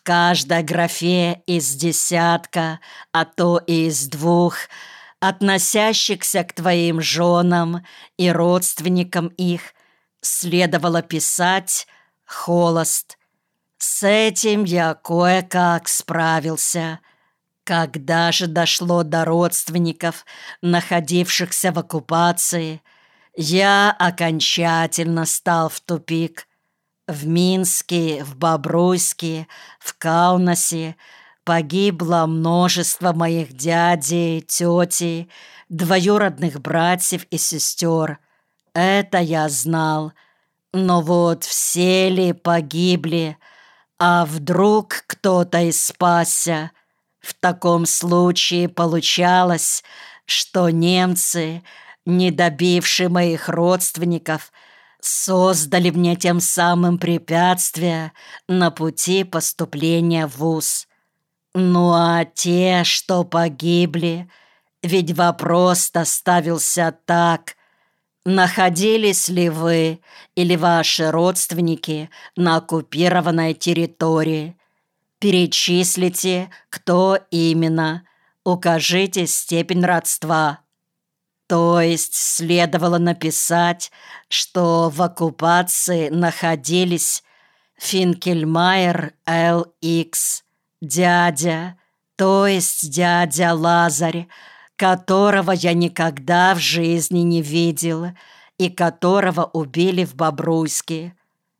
каждой графе из десятка, а то и из двух, относящихся к твоим женам и родственникам их, следовало писать «холост». С этим я кое-как справился. Когда же дошло до родственников, находившихся в оккупации, я окончательно стал в тупик. В Минске, в Бобруйске, в Каунасе погибло множество моих дядей, тетей, двоюродных братьев и сестер. Это я знал. Но вот все ли погибли? А вдруг кто-то и спасся? В таком случае получалось, что немцы, не добившие моих родственников, создали мне тем самым препятствие на пути поступления в вуз. Ну а те, что погибли, ведь вопрос-то ставился так: находились ли вы или ваши родственники на оккупированной территории? Перечислите, кто именно, укажите степень родства. То есть следовало написать, что в оккупации находились Финкельмайер Л.Х., дядя, то есть дядя Лазарь, которого я никогда в жизни не видел и которого убили в Бобруйске.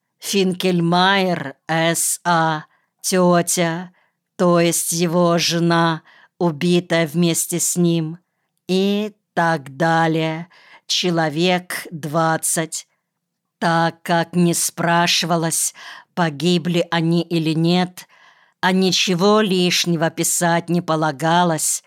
Финкельмайер С.А., тетя, то есть его жена, убитая вместе с ним, и так далее. Человек 20. Так как не спрашивалось, погибли они или нет, а ничего лишнего писать не полагалось,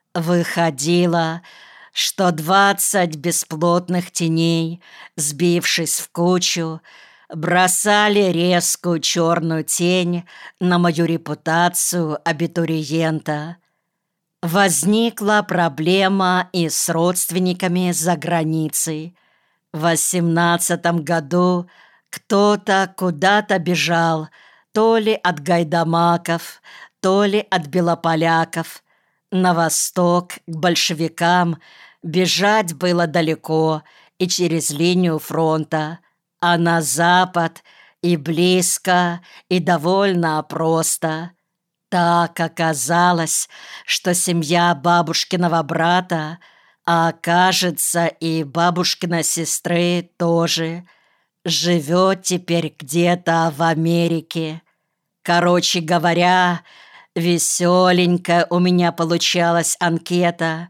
выходило, что 20 бесплотных теней, сбившись в кучу, бросали резкую черную тень на мою репутацию абитуриента. Возникла проблема и с родственниками за границей. В 18 году кто-то куда-то бежал, то ли от гайдамаков, то ли от белополяков. На восток к большевикам бежать было далеко и через линию фронта, а на запад и близко, и довольно просто. Так оказалось, что семья бабушкиного брата, а кажется и бабушкиной сестры тоже, живет теперь где-то в Америке. Короче говоря, веселенькая у меня получалась анкета.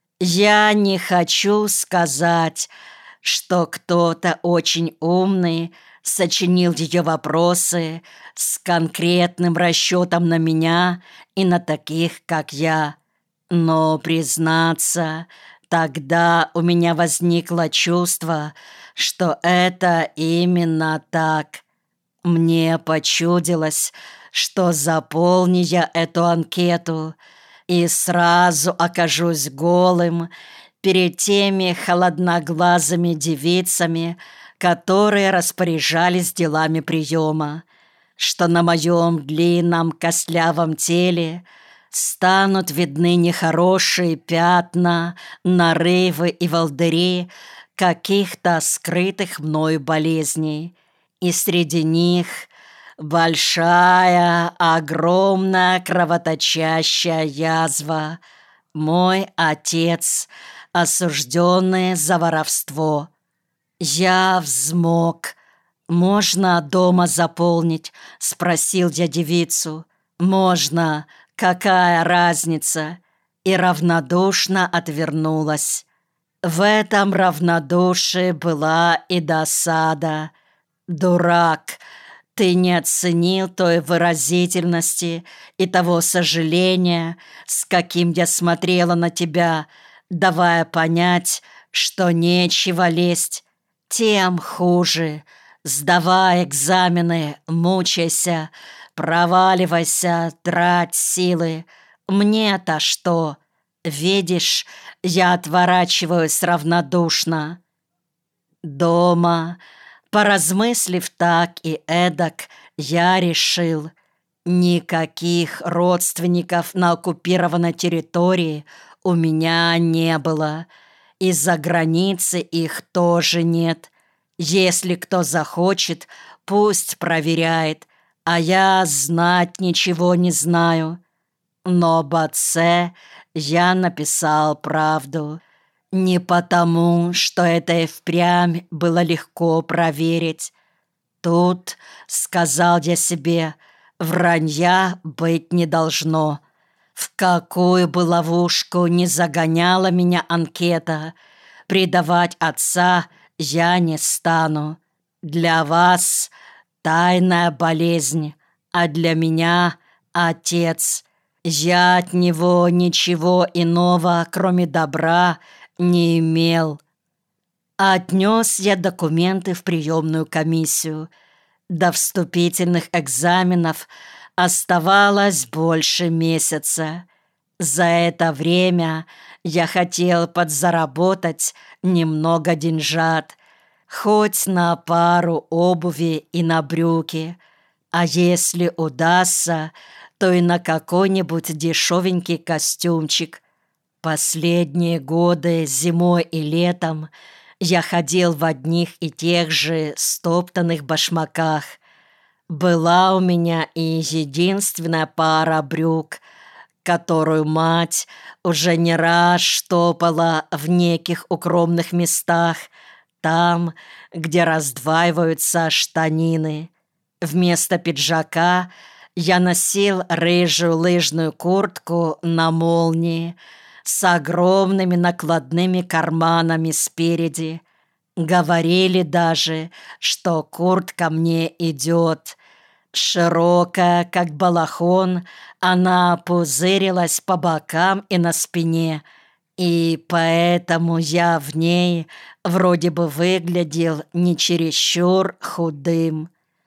Я не хочу сказать, что кто-то очень умный сочинил ее вопросы с конкретным расчетом на меня и на таких, как я. Но, признаться, тогда у меня возникло чувство, что это именно так. Мне почудилось, что заполни я эту анкету и сразу окажусь голым перед теми холодноглазыми девицами, которые распоряжались делами приема, что на моем длинном костлявом теле станут видны нехорошие пятна, нарывы и волдыри каких-то скрытых мною болезней, и среди них большая, огромная кровоточащая язва. Мой отец, осужденный за воровство. Я взмок. «Можно дома заполнить?» — спросил я девицу. «Можно. Какая разница?» И равнодушно отвернулась. В этом равнодушии была и досада. «Дурак! Ты не оценил той выразительности и того сожаления, с каким я смотрела на тебя, давая понять, что нечего лезть. Тем хуже. Сдавай экзамены, мучайся, проваливайся, трать силы. Мне-то что? Видишь, я отворачиваюсь равнодушно». Дома, поразмыслив так и эдак, я решил: Никаких родственников на оккупированной территории у меня не было. Из-за границы их тоже нет. Если кто захочет, пусть проверяет, а я знать ничего не знаю. Но об отце я написал правду. Не потому, что это и впрямь было легко проверить. Тут, сказал я себе, вранья быть не должно. В какую бы ловушку ни загоняла меня анкета, предавать отца я не стану. Для вас тайная болезнь, а для меня отец. Я от него ничего иного, кроме добра, не имел. Отнес я документы в приемную комиссию. До вступительных экзаменов оставалось больше месяца. За это время я хотел подзаработать немного деньжат, хоть на пару обуви и на брюки, а если удастся, то и на какой-нибудь дешевенький костюмчик. Последние годы, зимой и летом, я ходил в одних и тех же стоптанных башмаках. Была у меня и единственная пара брюк, которую мать уже не раз штопала в неких укромных местах, там, где раздваиваются штанины. Вместо пиджака я носил рыжую лыжную куртку на молнии с огромными накладными карманами спереди. Говорили даже, что куртка мне идет. Широкая, как балахон, она пузырилась по бокам и на спине, и поэтому я в ней вроде бы выглядел не чересчур худым.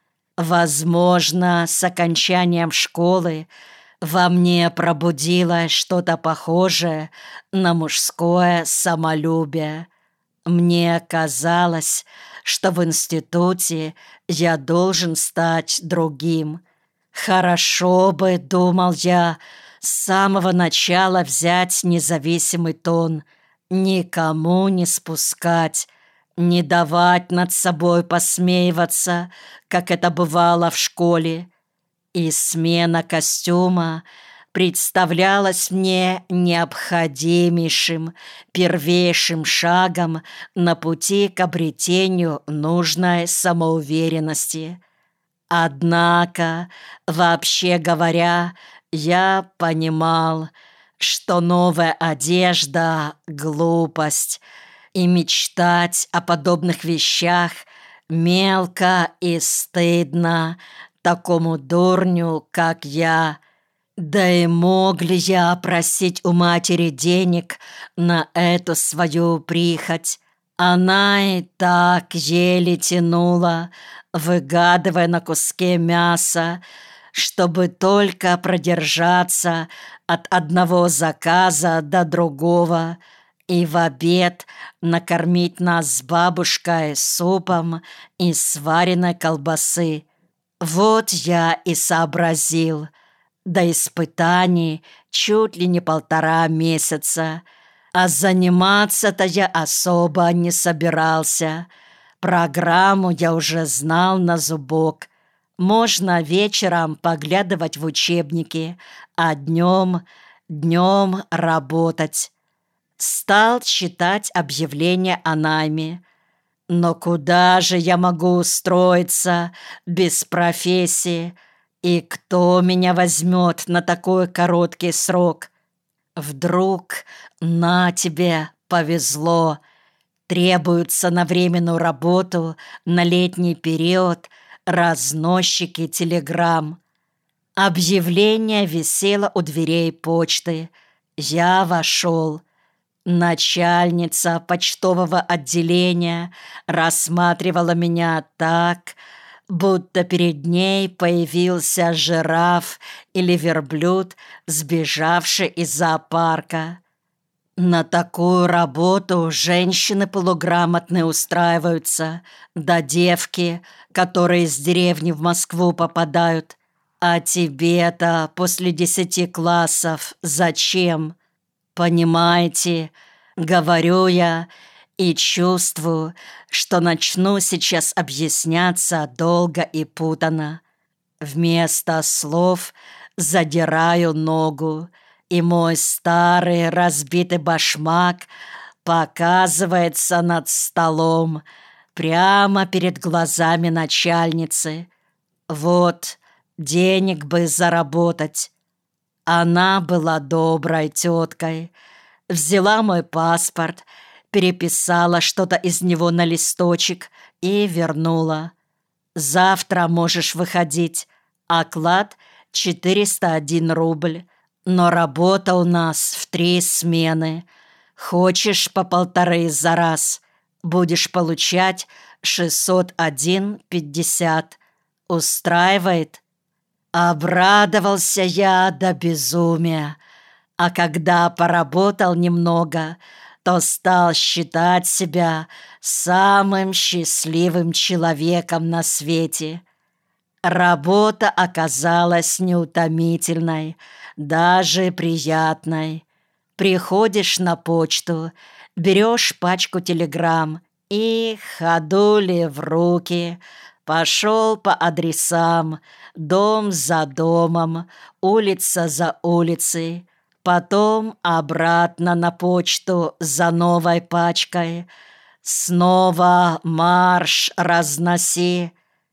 Возможно, с окончанием школы во мне пробудилось что-то похожее на мужское самолюбие. Мне казалось, что в институте я должен стать другим. Хорошо бы, думал я, с самого начала взять независимый тон, никому не спускать, не давать над собой посмеиваться, как это бывало в школе. И смена костюма представлялась мне необходимейшим, первейшим шагом на пути к обретению нужной самоуверенности. Однако, вообще говоря, я понимал, что новая одежда — глупость, и мечтать о подобных вещах мелко и стыдно такому дурню, как я. Да и мог ли я просить у матери денег на эту свою прихоть? Она и так еле тянула, выгадывая на куске мяса, чтобы только продержаться от одного заказа до другого и в обед накормить нас с бабушкой супом из сваренной колбасы. Вот я и сообразил. До испытаний чуть ли не 1,5 месяца, а заниматься-то я особо не собирался. Программу я уже знал на зубок. Можно вечером поглядывать в учебники, а днем работать. Стал читать объявления о найме. Но куда же я могу устроиться без профессии? И кто меня возьмет на такой короткий срок? Вдруг на тебе повезло. Требуются на временную работу на летний период разносчики телеграмм. Объявление висело у дверей почты. Я вошел. Начальница почтового отделения рассматривала меня так, будто перед ней появился жираф или верблюд, сбежавший из зоопарка. На такую работу женщины полуграмотные устраиваются, да девки, которые из деревни в Москву попадают. А тебе-то после 10 классов зачем? Понимаете, говорю я и чувствую, что начну сейчас объясняться долго и путано. Вместо слов задираю ногу, и мой старый разбитый башмак показывается над столом, прямо перед глазами начальницы. Вот, денег бы заработать. Она была доброй теткой. Взяла мой паспорт, переписала что-то из него на листочек и вернула. Завтра можешь выходить. Оклад 401 рубль. Но работа у нас в 3 смены. Хочешь по 1,5 за раз. Будешь получать 601,50. Устраивает? Обрадовался я до безумия. А когда поработал немного, то стал считать себя самым счастливым человеком на свете. Работа оказалась неутомительной, даже приятной. Приходишь на почту, берешь пачку телеграмм и, ходули в руки, пошел по адресам, дом за домом, улица за улицей, потом обратно на почту за новой пачкой. Снова марш разноси.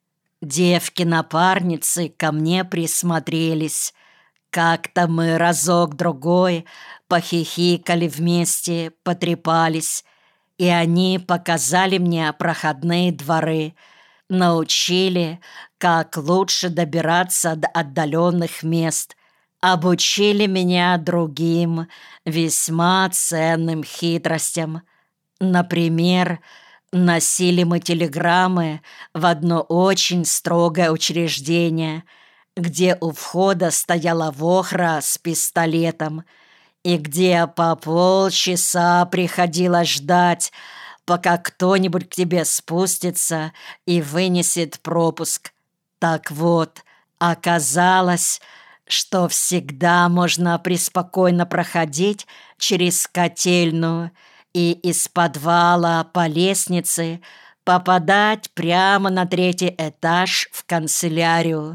Девки-напарницы ко мне присмотрелись. Как-то мы разок-другой похихикали вместе, потрепались, и они показали мне проходные дворы, научили, как лучше добираться до отдаленных мест, обучили меня другим, весьма ценным хитростям. Например, носили мы телеграммы в одно очень строгое учреждение, где у входа стояла вохра с пистолетом, и где по полчаса приходилось ждать, пока кто-нибудь к тебе спустится и вынесет пропуск. Так вот, оказалось, что всегда можно преспокойно проходить через котельную и из подвала по лестнице попадать прямо на 3-й этаж в канцелярию.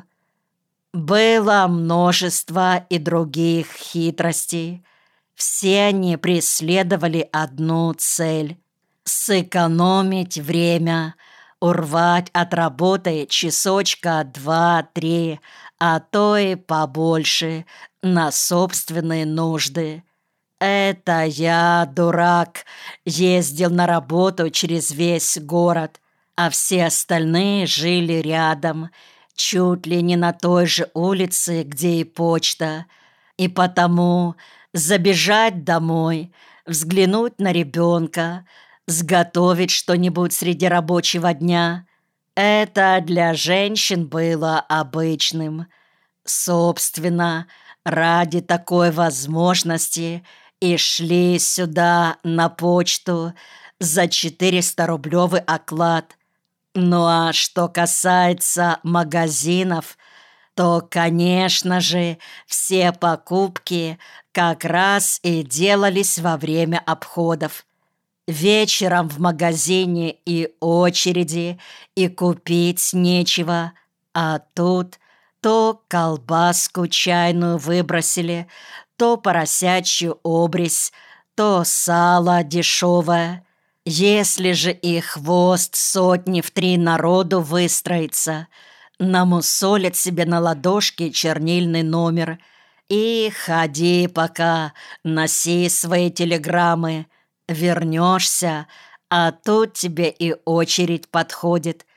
Было множество и других хитростей. Все они преследовали одну цель — сэкономить время, урвать от работы часочка 2-3, а то и побольше, на собственные нужды. Это я, дурак, ездил на работу через весь город, а все остальные жили рядом, чуть ли не на той же улице, где и почта. И потому забежать домой, взглянуть на ребенка, сготовить что-нибудь среди рабочего дня — это для женщин было обычным. Собственно, ради такой возможности и шли сюда на почту за 400-рублевый оклад. Ну а что касается магазинов, то, конечно же, все покупки как раз и делались во время обходов. Вечером в магазине и очереди, и купить нечего, а тут то колбаску чайную выбросили, то поросячью обрезь, то сало дешевое. Если же и хвост сотни в 3 народу выстроится, намусолят себе на ладошки чернильный номер и ходи пока, носи свои телеграммы. Вернешься, а тут тебе и очередь подходит.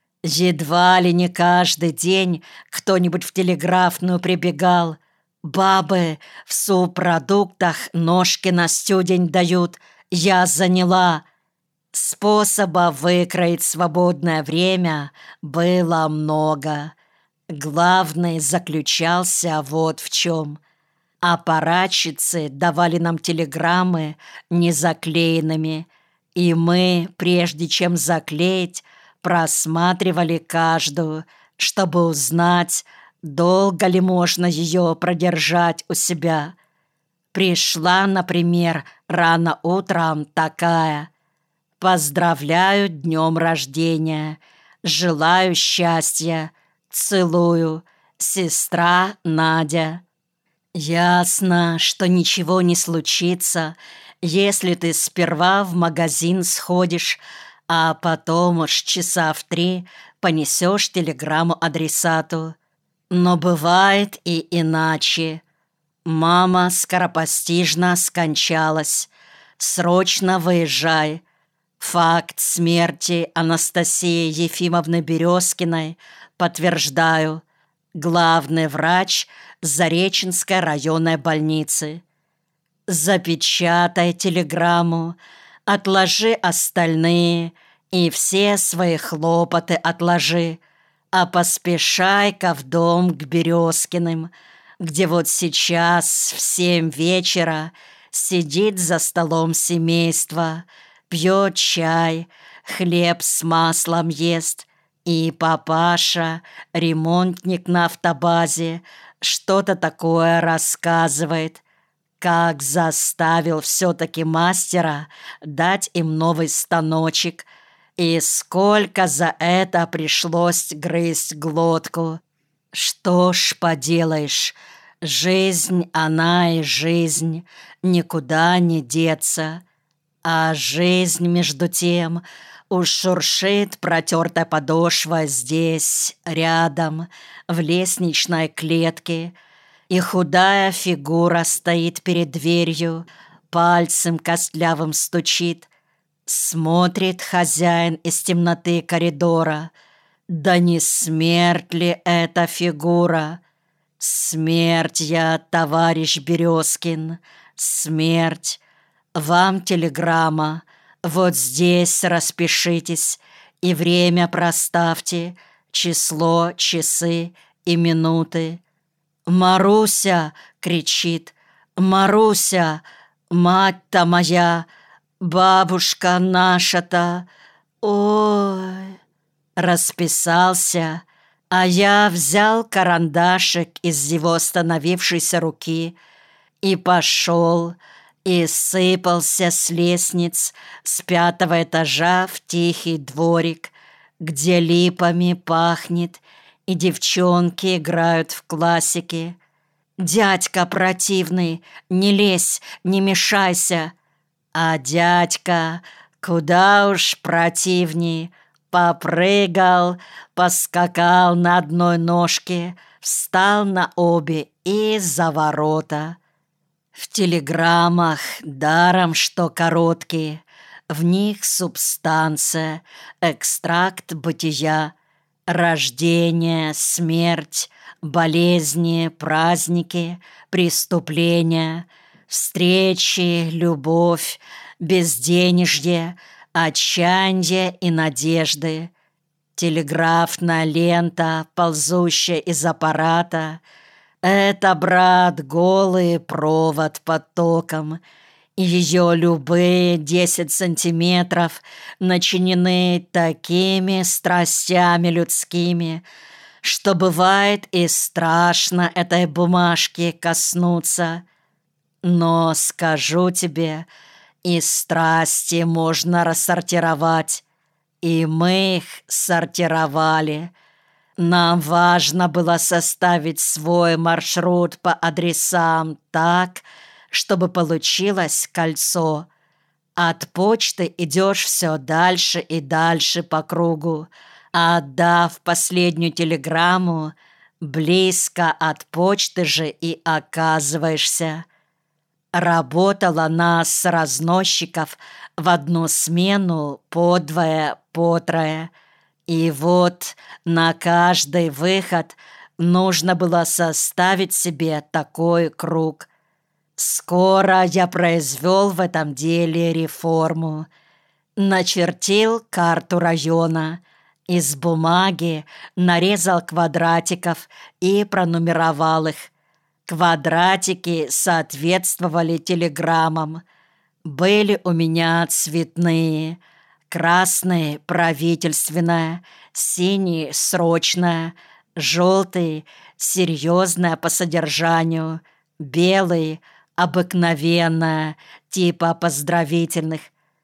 Едва ли не каждый день кто-нибудь в телеграфную прибегал. Бабы в субпродуктах ножки на студень дают, я заняла. Способа выкроить свободное время было много. Главный заключался вот в чем. Аппаратчицы давали нам телеграммы незаклеенными, и мы, прежде чем заклеить, просматривали каждую, чтобы узнать, Долго ли можно ее продержать у себя? Пришла, например, рано утром такая: «Поздравляю днем рождения, желаю счастья, целую, сестра Надя». Ясно, что ничего не случится, если ты сперва в магазин сходишь, а потом уж часа в 3 понесешь телеграмму адресату. Но бывает и иначе. Мама скоропостижно скончалась. Срочно выезжай. Факт смерти Анастасии Ефимовны Березкиной подтверждаю. Главный врач Зареченской районной больницы. Запечатай телеграмму, отложи остальные и все свои хлопоты отложи, а поспешай-ка в дом к Березкиным, где вот сейчас в 7 вечера сидит за столом семейство, пьет чай, хлеб с маслом ест, и папаша, ремонтник на автобазе, что-то такое рассказывает, как заставил все-таки мастера дать им новый станочек, и сколько за это пришлось грызть глотку. Что ж поделаешь, жизнь она и жизнь, никуда не деться. А жизнь, между тем, уж шуршит протертой подошвой здесь, рядом, в лестничной клетке, и худая фигура стоит перед дверью, пальцем костлявым стучит. Смотрит хозяин из темноты коридора. Да не смерть ли эта фигура? Смерть я, товарищ Березкин, смерть. Вам телеграмма. Вот здесь распишитесь и время проставьте, число, часы и минуты. «Маруся!» — кричит. «Маруся! Мать-то моя! Бабушка наша-то! Ой!» Расписался, а я взял карандашик из его остановившейся руки и пошел, и сыпался с лестниц с 5-го этажа в тихий дворик, где липами пахнет, и девчонки играют в классики. «Дядька противный, не лезь, не мешайся!» А дядька, куда уж противней, попрыгал, поскакал на одной ножке, встал на обе и за ворота. В телеграммах, даром что короткие, в них субстанция, экстракт бытия, рождение, смерть, болезни, праздники, преступления, встречи, любовь, безденежье, отчаяние и надежды. Телеграфная лента, ползущая из аппарата, это, брат, голый провод под током, и ее любые 10 сантиметров начинены такими страстями людскими, что бывает и страшно этой бумажки коснуться. Но скажу тебе, и страсти можно рассортировать, и мы их сортировали. Нам важно было составить свой маршрут по адресам так, чтобы получилось кольцо. От почты идешь все дальше и дальше по кругу, а отдав последнюю телеграмму, близко от почты же и оказываешься. Работала нас, разносчиков, в одну смену по 2, по 3. И вот на каждый выход нужно было составить себе такой круг. Скоро я произвел в этом деле реформу. Начертил карту района, из бумаги нарезал квадратиков и пронумеровал их. Квадратики соответствовали телеграммам. Были у меня цветные: красный — правительственная, синий — срочная, Желтый — серьезное по содержанию, белый — обыкновенное, типа поздравительных